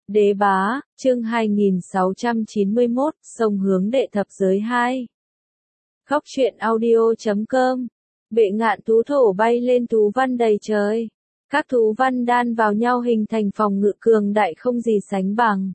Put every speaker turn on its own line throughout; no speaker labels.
Đế bá, chương 2691, sông hướng đệ thập giới 2. Khóc chuyện audio.com. Bệ ngạn thú thổ bay lên thú văn đầy trời. Các thú văn đan vào nhau hình thành phòng ngự cường đại không gì sánh bằng.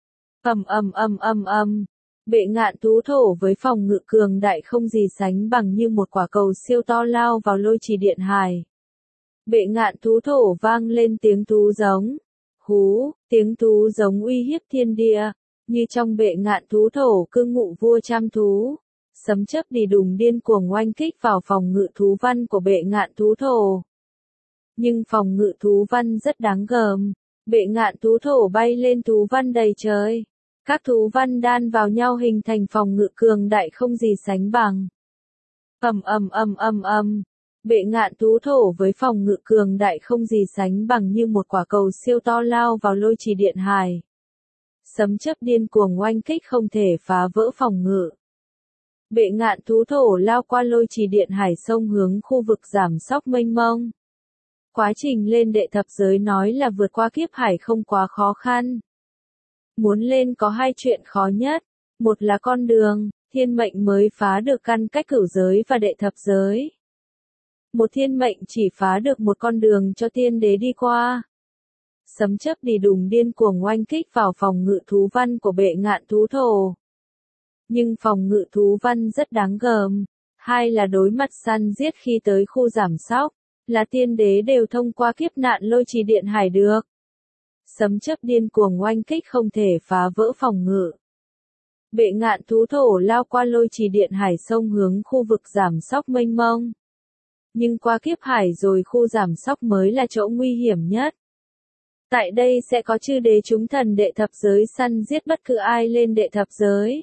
Bệ ngạn thú thổ với phòng ngự cường đại không gì sánh bằng như một quả cầu siêu to lao vào lôi trì điện hải. Bệ ngạn thú thổ vang lên tiếng thú giống. Hú, tiếng thú giống uy hiếp thiên địa, như trong bệ ngạn thú thổ cư ngụ vua trăm thú. Sấm chớp đi đùng điên cuồng oanh kích vào phòng ngự thú văn của bệ ngạn thú thổ. Nhưng phòng ngự thú văn rất đáng gờm, bệ ngạn thú thổ bay lên thú văn đầy trời. Các thú văn đan vào nhau hình thành phòng ngự cường đại không gì sánh bằng. Bệ ngạn thú thổ với phòng ngự cường đại không gì sánh bằng như một quả cầu siêu to lao vào lôi trì điện hải. Sấm chớp điên cuồng oanh kích không thể phá vỡ phòng ngự. Bệ ngạn thú thổ lao qua lôi trì điện hải sông hướng khu vực giảm sóc mênh mông. Quá trình lên đệ thập giới nói là vượt qua kiếp hải không quá khó khăn. Muốn lên có hai chuyện khó nhất. Một là con đường, thiên mệnh mới phá được căn cách cửu giới và đệ thập giới. Một thiên mệnh chỉ phá được một con đường cho tiên đế đi qua. Sấm chớp đi đùng điên cuồng oanh kích vào phòng ngự thú văn của bệ ngạn thú thổ. Nhưng phòng ngự thú văn rất đáng gờm. Hai là đối mặt săn giết khi tới khu giảm sóc, là tiên đế đều thông qua kiếp nạn lôi trì điện hải được. Sấm chớp điên cuồng oanh kích không thể phá vỡ phòng ngự. Bệ ngạn thú thổ lao qua lôi trì điện hải sông hướng khu vực giảm sóc mênh mông. Nhưng qua kiếp hải rồi khu giảm sóc mới là chỗ nguy hiểm nhất. Tại đây sẽ có chư đế chúng thần đệ thập giới săn giết bất cứ ai lên đệ thập giới.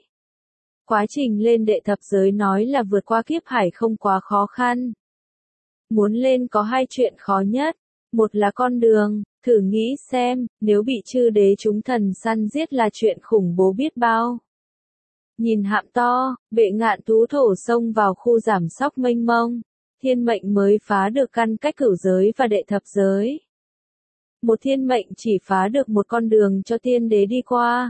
Quá trình lên đệ thập giới nói là vượt qua kiếp hải không quá khó khăn. Muốn lên có hai chuyện khó nhất. Một là con đường, thử nghĩ xem, nếu bị chư đế chúng thần săn giết là chuyện khủng bố biết bao. Nhìn hạm to, bệ ngạn thú thổ xông vào khu giảm sóc mênh mông. Thiên mệnh mới phá được căn cách cửu giới và đệ thập giới. Một thiên mệnh chỉ phá được một con đường cho tiên đế đi qua.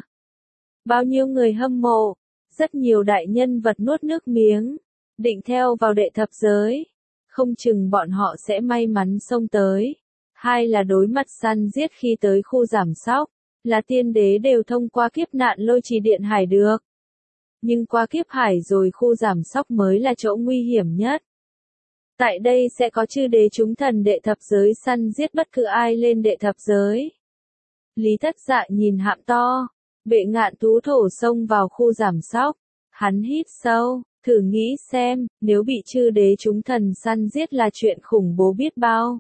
Bao nhiêu người hâm mộ, rất nhiều đại nhân vật nuốt nước miếng, định theo vào đệ thập giới. Không chừng bọn họ sẽ may mắn xông tới. Hai là đối mặt săn giết khi tới khu giảm sóc, là tiên đế đều thông qua kiếp nạn lôi trì điện hải được. Nhưng qua kiếp hải rồi khu giảm sóc mới là chỗ nguy hiểm nhất. Tại đây sẽ có chư đế chúng thần đệ thập giới săn giết bất cứ ai lên đệ thập giới. Lý Thất Dạ nhìn hạm to, bệ ngạn thú thổ xông vào khu giảm sóc. Hắn hít sâu, thử nghĩ xem, nếu bị chư đế chúng thần săn giết là chuyện khủng bố biết bao.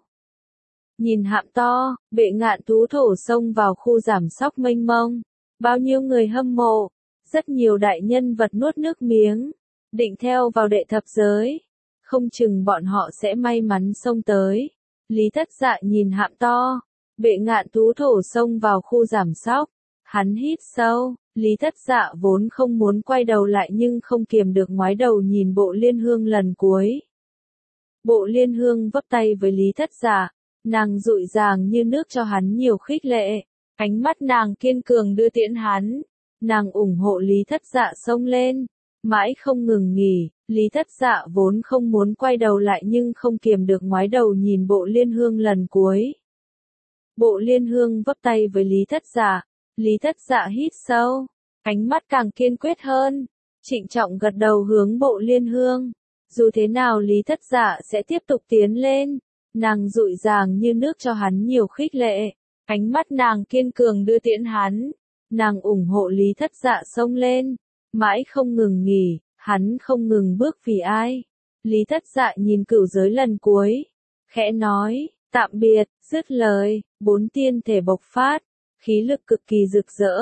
Nhìn hạm to, bệ ngạn thú thổ xông vào khu giảm sóc mênh mông. Bao nhiêu người hâm mộ, rất nhiều đại nhân vật nuốt nước miếng, định theo vào đệ thập giới. Không chừng bọn họ sẽ may mắn xông tới. Lý Thất Dạ nhìn hạm to, bệ ngạn thú thổ xông vào khu giảm sóc. Hắn hít sâu, Lý Thất Dạ vốn không muốn quay đầu lại nhưng không kiềm được ngoái đầu nhìn Bộ Liên Hương lần cuối. Bộ Liên Hương vấp tay với Lý Thất Dạ, nàng dụi dàng như nước cho hắn nhiều khích lệ. Ánh mắt nàng kiên cường đưa tiễn hắn. Nàng ủng hộ Lý Thất Dạ xông lên. Mãi không ngừng nghỉ, Lý Thất Dạ vốn không muốn quay đầu lại nhưng không kiềm được ngoái đầu nhìn Bộ Liên Hương lần cuối. Bộ Liên Hương vấp tay với Lý Thất Dạ. Lý Thất Dạ hít sâu, ánh mắt càng kiên quyết hơn, trịnh trọng gật đầu hướng Bộ Liên Hương. Dù thế nào Lý Thất Dạ sẽ tiếp tục tiến lên. Nàng dụi dàng như nước cho hắn nhiều khích lệ. Ánh mắt nàng kiên cường đưa tiễn hắn. Nàng ủng hộ Lý Thất Dạ xông lên. Mãi không ngừng nghỉ, hắn không ngừng bước vì ai. Lý Thất Dạ nhìn cửu giới lần cuối. Khẽ nói, tạm biệt, dứt lời, 4 tiên thể bộc phát. Khí lực cực kỳ rực rỡ.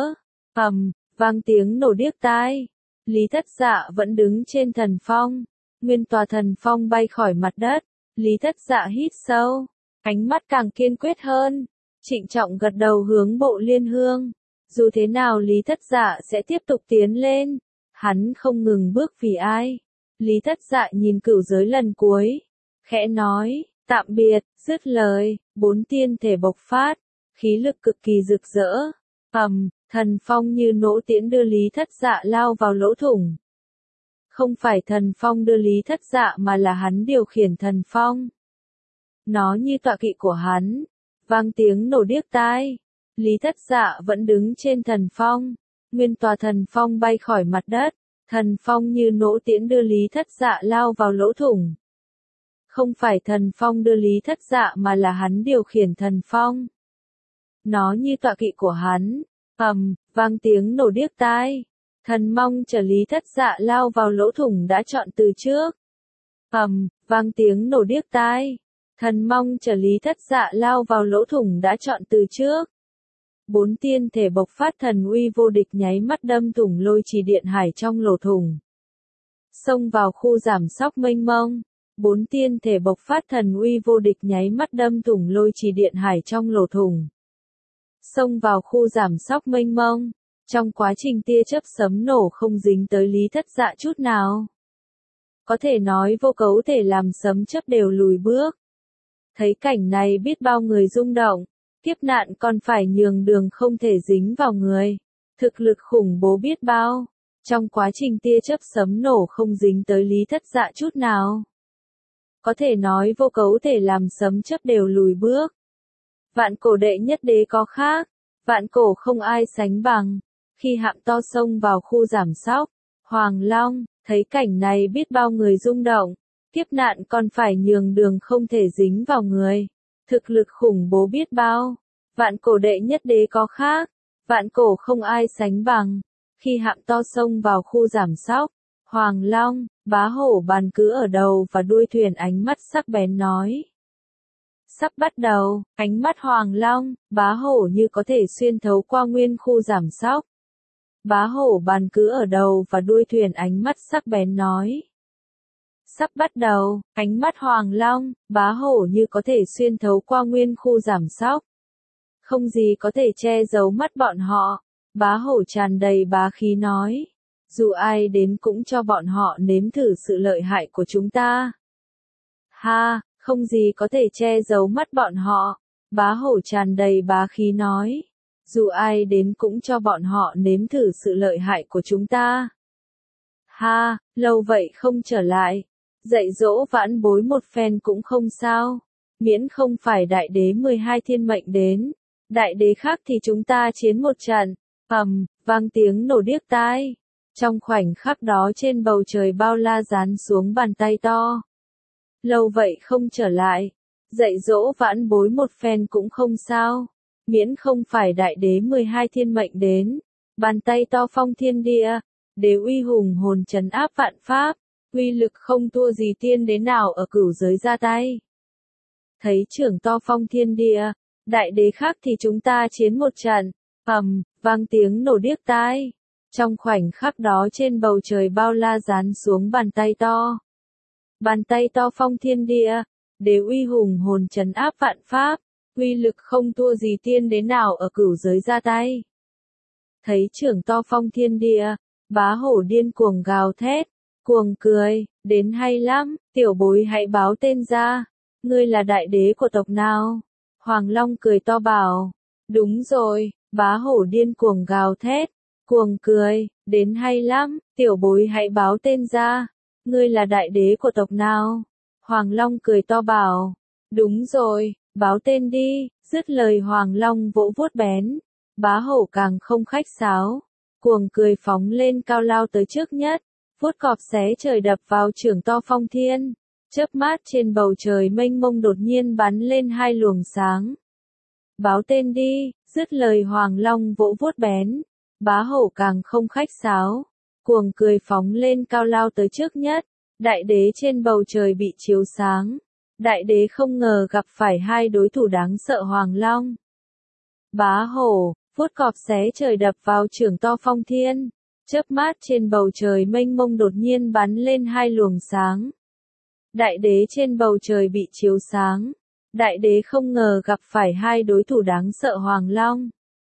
Vang tiếng nổ điếc tai. Lý Thất Dạ vẫn đứng trên thần phong. Nguyên tòa thần phong bay khỏi mặt đất. Lý Thất Dạ hít sâu. Ánh mắt càng kiên quyết hơn. Trịnh trọng gật đầu hướng Bộ Liên Hương. Dù thế nào Lý Thất Dạ sẽ tiếp tục tiến lên. Hắn không ngừng bước vì ai. Lý Thất Dạ nhìn cửu giới lần cuối. Khẽ nói, tạm biệt, dứt lời, 4 tiên thể bộc phát. Khí lực cực kỳ rực rỡ. Thần phong như nỗ tiễn đưa Lý Thất Dạ lao vào lỗ thủng. Không phải thần phong đưa Lý Thất Dạ mà là hắn điều khiển thần phong. Nó như tọa kỵ của hắn. Vang tiếng nổ điếc tai. Lý Thất Dạ vẫn đứng trên thần phong. Nguyên tòa thần phong bay khỏi mặt đất. Thần phong như nỗ tiễn đưa Lý Thất Dạ lao vào lỗ thủng. Không phải thần phong đưa Lý Thất Dạ mà là hắn điều khiển thần phong. Nó như tọa kỵ của hắn. Vang tiếng nổ điếc tai. Thần mong chở Lý Thất Dạ lao vào lỗ thủng đã chọn từ trước. Vang tiếng nổ điếc tai. Thần mong chở Lý Thất Dạ lao vào lỗ thủng đã chọn từ trước. 4 tiên thể bộc phát thần uy vô địch nháy mắt đâm thủng lôi trì điện hải trong lỗ thủng. Xông vào khu giảm sóc mênh mông. 4 tiên thể bộc phát thần uy vô địch nháy mắt đâm thủng lôi trì điện hải trong lỗ thủng. Xông vào khu giảm sóc mênh mông. Trong quá trình tia chớp sấm nổ không dính tới Lý Thất Dạ chút nào. Có thể nói vô cấu thể làm sấm chớp đều lùi bước. Thấy cảnh này biết bao người rung động. Kiếp nạn còn phải nhường đường không thể dính vào người. Thực lực khủng bố biết bao. Trong quá trình tia chớp sấm nổ không dính tới Lý Thất Dạ chút nào. Có thể nói vô cấu thể làm sấm chớp đều lùi bước. Vạn cổ đệ nhất đế có khác. Vạn cổ không ai sánh bằng. Khi hạm to xông vào khu giảm sóc, Hoàng Long, thấy cảnh này biết bao người rung động. Kiếp nạn còn phải nhường đường không thể dính vào người. Thực lực khủng bố biết bao. Vạn cổ đệ nhất đế có khác. Vạn cổ không ai sánh bằng. Khi hạm to xông vào khu giảm sóc, Hoàng Long, bá hổ bàn cứ ở đầu và đuôi thuyền ánh mắt sắc bén nói. Sắp bắt đầu, ánh mắt Hoàng Long, bá hổ như có thể xuyên thấu qua nguyên khu giảm sóc. Bá hổ bàn cứ ở đầu và đuôi thuyền ánh mắt sắc bén nói. Sắp bắt đầu, ánh mắt Hoàng Long, bá hổ như có thể xuyên thấu qua nguyên khu giảm sóc. Không gì có thể che giấu mắt bọn họ. Bá hổ tràn đầy bá khí nói. Dù ai đến cũng cho bọn họ nếm thử sự lợi hại của chúng ta. Ha, không gì có thể che giấu mắt bọn họ. Bá hổ tràn đầy bá khí nói. Dù ai đến cũng cho bọn họ nếm thử sự lợi hại của chúng ta. Ha, lâu vậy không trở lại. Dạy dỗ vãn bối một phen cũng không sao. Miễn không phải đại đế 12 thiên mệnh đến. Đại đế khác thì chúng ta chiến một trận. Vang tiếng nổ điếc tai. Trong khoảnh khắc đó trên bầu trời bao la giáng xuống bàn tay to. Lâu vậy không trở lại. Dạy dỗ vãn bối một phen cũng không sao. Miễn không phải đại đế 12 thiên mệnh đến. Bàn tay to phong thiên địa. Đế uy hùng hồn trấn áp vạn pháp. Uy lực không thua gì tiên đế nào ở cửu giới ra tay. Thấy trưởng to phong thiên địa. Đại đế khác thì chúng ta chiến một trận. Vang tiếng nổ điếc tai. Trong khoảnh khắc đó trên bầu trời bao la giáng xuống bàn tay to. Bàn tay to phong thiên địa. Đế uy hùng hồn trấn áp vạn pháp. Uy lực không thua gì tiên đế nào ở cửu giới ra tay. Thấy trưởng to phong thiên địa. Bá hổ điên cuồng gào thét. Cuồng cười. Đến hay lắm. Tiểu bối hãy báo tên ra. Ngươi là đại đế của tộc nào? Hoàng Long cười to bảo. Đúng rồi. Bá hổ điên cuồng gào thét. Cuồng cười. Đến hay lắm. Tiểu bối hãy báo tên ra. Ngươi là đại đế của tộc nào? Hoàng Long cười to bảo. Đúng rồi. Báo tên đi. Dứt lời Hoàng Long vỗ vuốt bén. Bá hổ càng không khách sáo. Cuồng cười phóng lên cao lao tới trước nhất. Vuốt cọp xé trời đập vào trưởng to phong thiên. Chớp mát trên bầu trời mênh mông đột nhiên bắn lên 2 luồng sáng. Báo tên đi. Dứt lời Hoàng Long vỗ vuốt bén. Bá hổ càng không khách sáo. Cuồng cười phóng lên cao lao tới trước nhất. Đại đế trên bầu trời bị chiếu sáng. Đại đế không ngờ gặp phải 2 đối thủ đáng sợ Hoàng Long. Bá hổ, vuốt cọp xé trời đập vào trưởng to phong thiên. Chớp mát trên bầu trời mênh mông đột nhiên bắn lên 2 luồng sáng. Đại đế trên bầu trời bị chiếu sáng. Đại đế không ngờ gặp phải 2 đối thủ đáng sợ Hoàng Long.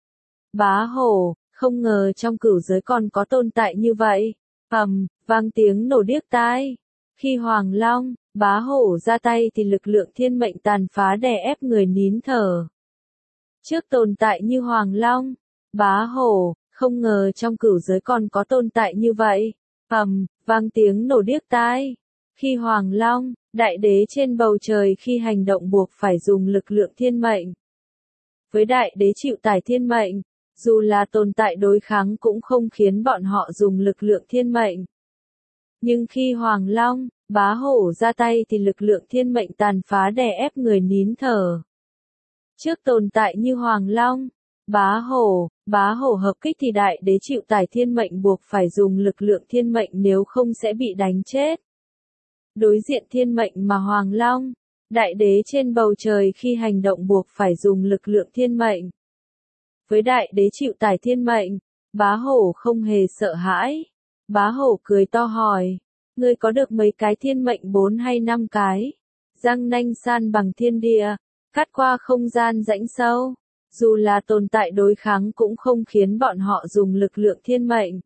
Bá hổ, không ngờ trong cửu giới còn có tồn tại như vậy. Vang tiếng nổ điếc tai. Khi Hoàng Long, bá hổ ra tay thì lực lượng thiên mệnh tàn phá đè ép người nín thở. Trước tồn tại như Hoàng Long, Bá hổ, không ngờ trong cửu giới còn có tồn tại như vậy. Vang tiếng nổ điếc tai. Khi Hoàng Long, đại đế trên bầu trời khi hành động buộc phải dùng lực lượng thiên mệnh. Với đại đế chịu tải thiên mệnh, dù là tồn tại đối kháng cũng không khiến bọn họ dùng lực lượng thiên mệnh. Nhưng khi Hoàng Long, bá hổ ra tay thì lực lượng thiên mệnh tàn phá đè ép người nín thở. Trước tồn tại như Hoàng Long, bá hổ hợp kích thì đại đế chịu tải thiên mệnh buộc phải dùng lực lượng thiên mệnh nếu không sẽ bị đánh chết. Đối diện thiên mệnh mà Hoàng Long, đại đế trên bầu trời khi hành động buộc phải dùng lực lượng thiên mệnh. Với đại đế chịu tải thiên mệnh, bá hổ không hề sợ hãi. Bá hổ cười to hỏi, ngươi có được mấy cái thiên mệnh 4 hay 5 cái? Răng nanh san bằng thiên địa, cắt qua không gian rãnh sâu. Dù là tồn tại đối kháng cũng không khiến bọn họ dùng lực lượng thiên mệnh.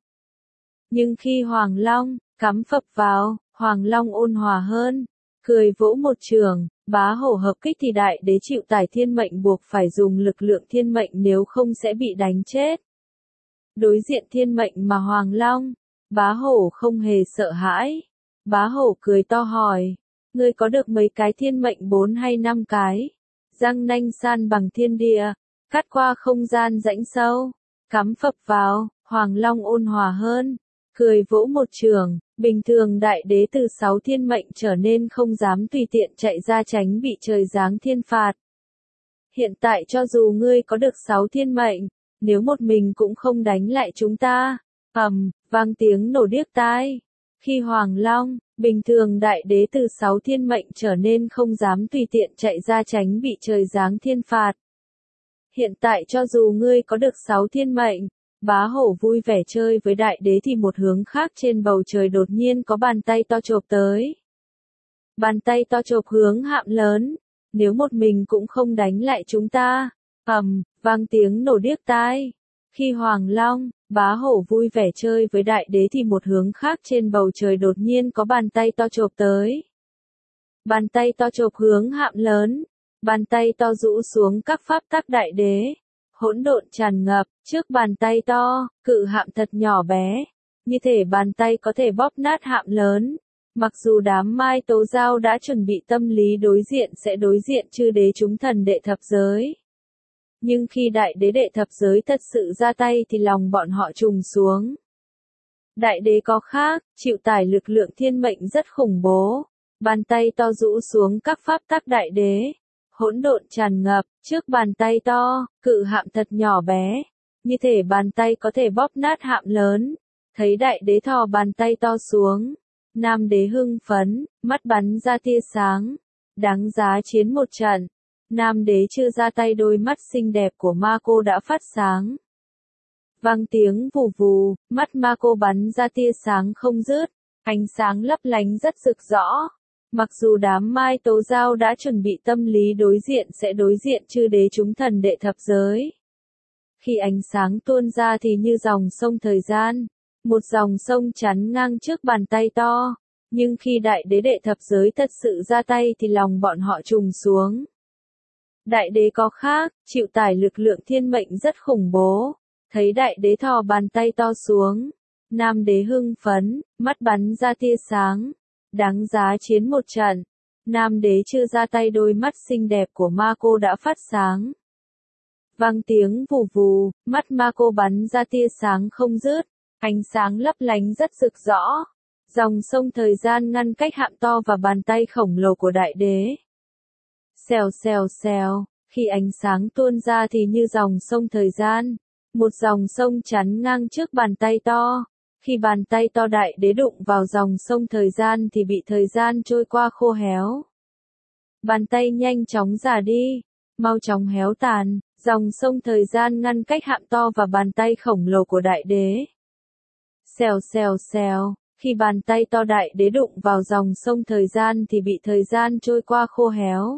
Nhưng khi Hoàng Long, cắm phập vào, Hoàng Long ôn hòa hơn, cười vỗ một trường, bá hổ hợp kích thì đại đế chịu tải thiên mệnh buộc phải dùng lực lượng thiên mệnh nếu không sẽ bị đánh chết. Đối diện thiên mệnh mà Hoàng Long, bá hổ không hề sợ hãi. Bá hổ cười to hỏi, ngươi có được mấy cái thiên mệnh 4 hay 5 cái? Răng nanh san bằng thiên địa, cắt qua không gian rãnh sâu, cắm phập vào, Hoàng Long ôn hòa hơn, cười vỗ một trường, bình thường đại đế từ 6 thiên mệnh trở nên không dám tùy tiện chạy ra tránh bị trời giáng thiên phạt. Hiện tại cho dù ngươi có được 6 thiên mệnh, nếu một mình cũng không đánh lại chúng ta. Vang tiếng nổ điếc tai. Khi Hoàng Long, bình thường đại đế từ 6 thiên mệnh trở nên không dám tùy tiện chạy ra tránh bị trời giáng thiên phạt. Hiện tại cho dù ngươi có được 6 thiên mệnh, bá hổ vui vẻ chơi với đại đế thì một hướng khác trên bầu trời đột nhiên có bàn tay to chộp tới. Bàn tay to chộp hướng Hạm Lớn, nếu một mình cũng không đánh lại chúng ta. Vang tiếng nổ điếc tai. Khi Hoàng Long, bá hổ vui vẻ chơi với đại đế thì một hướng khác trên bầu trời đột nhiên có bàn tay to chộp tới. Bàn tay to chộp hướng Hạm Lớn, bàn tay to rũ xuống các pháp tắc đại đế. Hỗn độn tràn ngập, trước bàn tay to, cự hạm thật nhỏ bé. Như thể bàn tay có thể bóp nát Hạm Lớn. Mặc dù đám Mai Tố Giao đã chuẩn bị tâm lý đối diện sẽ đối diện chư đế chúng thần đệ thập giới. Nhưng khi đại đế đệ thập giới thật sự ra tay thì lòng bọn họ trùng xuống. Đại đế có khác, chịu tải lực lượng thiên mệnh rất khủng bố. Bàn tay to rũ xuống các pháp tắc đại đế. Hỗn độn tràn ngập, trước bàn tay to, cự hạm thật nhỏ bé. Như thể bàn tay có thể bóp nát Hạm Lớn. Thấy đại đế thò bàn tay to xuống. Nam đế hưng phấn, mắt bắn ra tia sáng. Đáng giá chiến một trận. Nam đế chưa ra tay đôi mắt xinh đẹp của ma cô đã phát sáng. Vang tiếng vù vù, mắt ma cô bắn ra tia sáng không dứt, ánh sáng lấp lánh rất rực rõ. Mặc dù đám Mai Tố Giao đã chuẩn bị tâm lý đối diện sẽ đối diện chư đế chúng thần đệ thập giới. Khi ánh sáng tuôn ra thì như dòng sông thời gian, một dòng sông chắn ngang trước bàn tay to. Nhưng khi đại đế đệ thập giới thật sự ra tay thì lòng bọn họ trùng xuống. Đại đế có khác, chịu tải lực lượng thiên mệnh rất khủng bố. Thấy đại đế thò bàn tay to xuống. Nam đế hưng phấn, mắt bắn ra tia sáng. Đáng giá chiến một trận. Nam đế chưa ra tay đôi mắt xinh đẹp của ma cô đã phát sáng. Vang tiếng vù vù, mắt ma cô bắn ra tia sáng không dứt. Ánh sáng lấp lánh rất rực rõ. Dòng sông thời gian ngăn cách Hạm to và bàn tay khổng lồ của đại đế. Xèo xèo xèo, khi ánh sáng tuôn ra thì như dòng sông thời gian. Một dòng sông chắn ngang trước bàn tay to. Khi bàn tay to đại đế đụng vào dòng sông thời gian thì bị thời gian trôi qua khô héo. Bàn tay nhanh chóng già đi, mau chóng héo tàn, dòng sông thời gian ngăn cách Hạm to và bàn tay khổng lồ của đại đế. Xèo xèo xèo, khi bàn tay to đại đế đụng vào dòng sông thời gian thì bị thời gian trôi qua khô héo.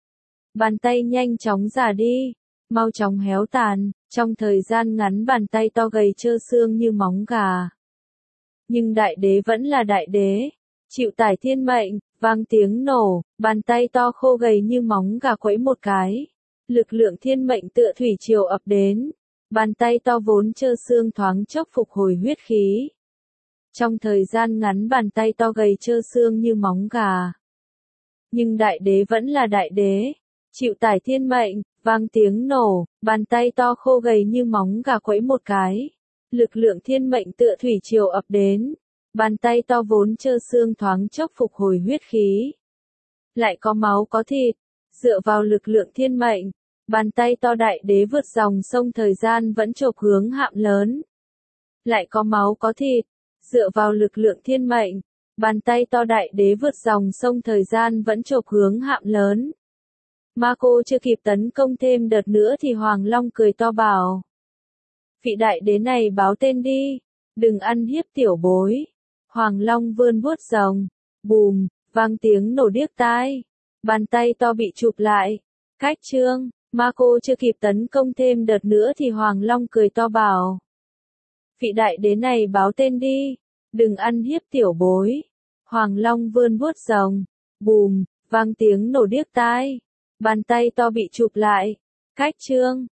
Bàn tay nhanh chóng già đi, mau chóng héo tàn, trong thời gian ngắn bàn tay to gầy trơ xương như móng gà. Nhưng đại đế vẫn là đại đế, chịu tải thiên mệnh, vang tiếng nổ, bàn tay to khô gầy như móng gà quẫy một cái. Lực lượng thiên mệnh tựa thủy triều ập đến, Bàn tay to vốn trơ xương thoáng chốc phục hồi huyết khí. Trong thời gian ngắn bàn tay to gầy trơ xương như móng gà. Nhưng đại đế vẫn là đại đế, chịu tải thiên mệnh, vang tiếng nổ, bàn tay to khô gầy như móng gà quẫy một cái. Lực lượng thiên mệnh tựa thủy triều ập đến. Bàn tay to vốn trơ xương thoáng chốc phục hồi huyết khí. Lại có máu có thịt, dựa vào lực lượng thiên mệnh. Bàn tay to đại đế vượt dòng sông thời gian vẫn chộp hướng hạm lớn. Lại có máu có thịt, dựa vào lực lượng thiên mệnh. Bàn tay to đại đế vượt dòng sông thời gian vẫn chộp hướng hạm lớn. Ma cô chưa kịp tấn công thêm đợt nữa thì Hoàng Long cười to bảo. Vị đại đế này báo tên đi, đừng ăn hiếp tiểu bối. Hoàng Long vươn vuốt rồng, bùm, vang tiếng nổ điếc tai. Bàn tay to bị chụp lại. Cách chương, ma cô chưa kịp tấn công thêm đợt nữa thì Hoàng Long cười to bảo. Vị đại đế này báo tên đi, đừng ăn hiếp tiểu bối. Hoàng Long vươn vuốt rồng, bùm, vang tiếng nổ điếc tai. Bàn tay to bị chụp lại. Cách chương.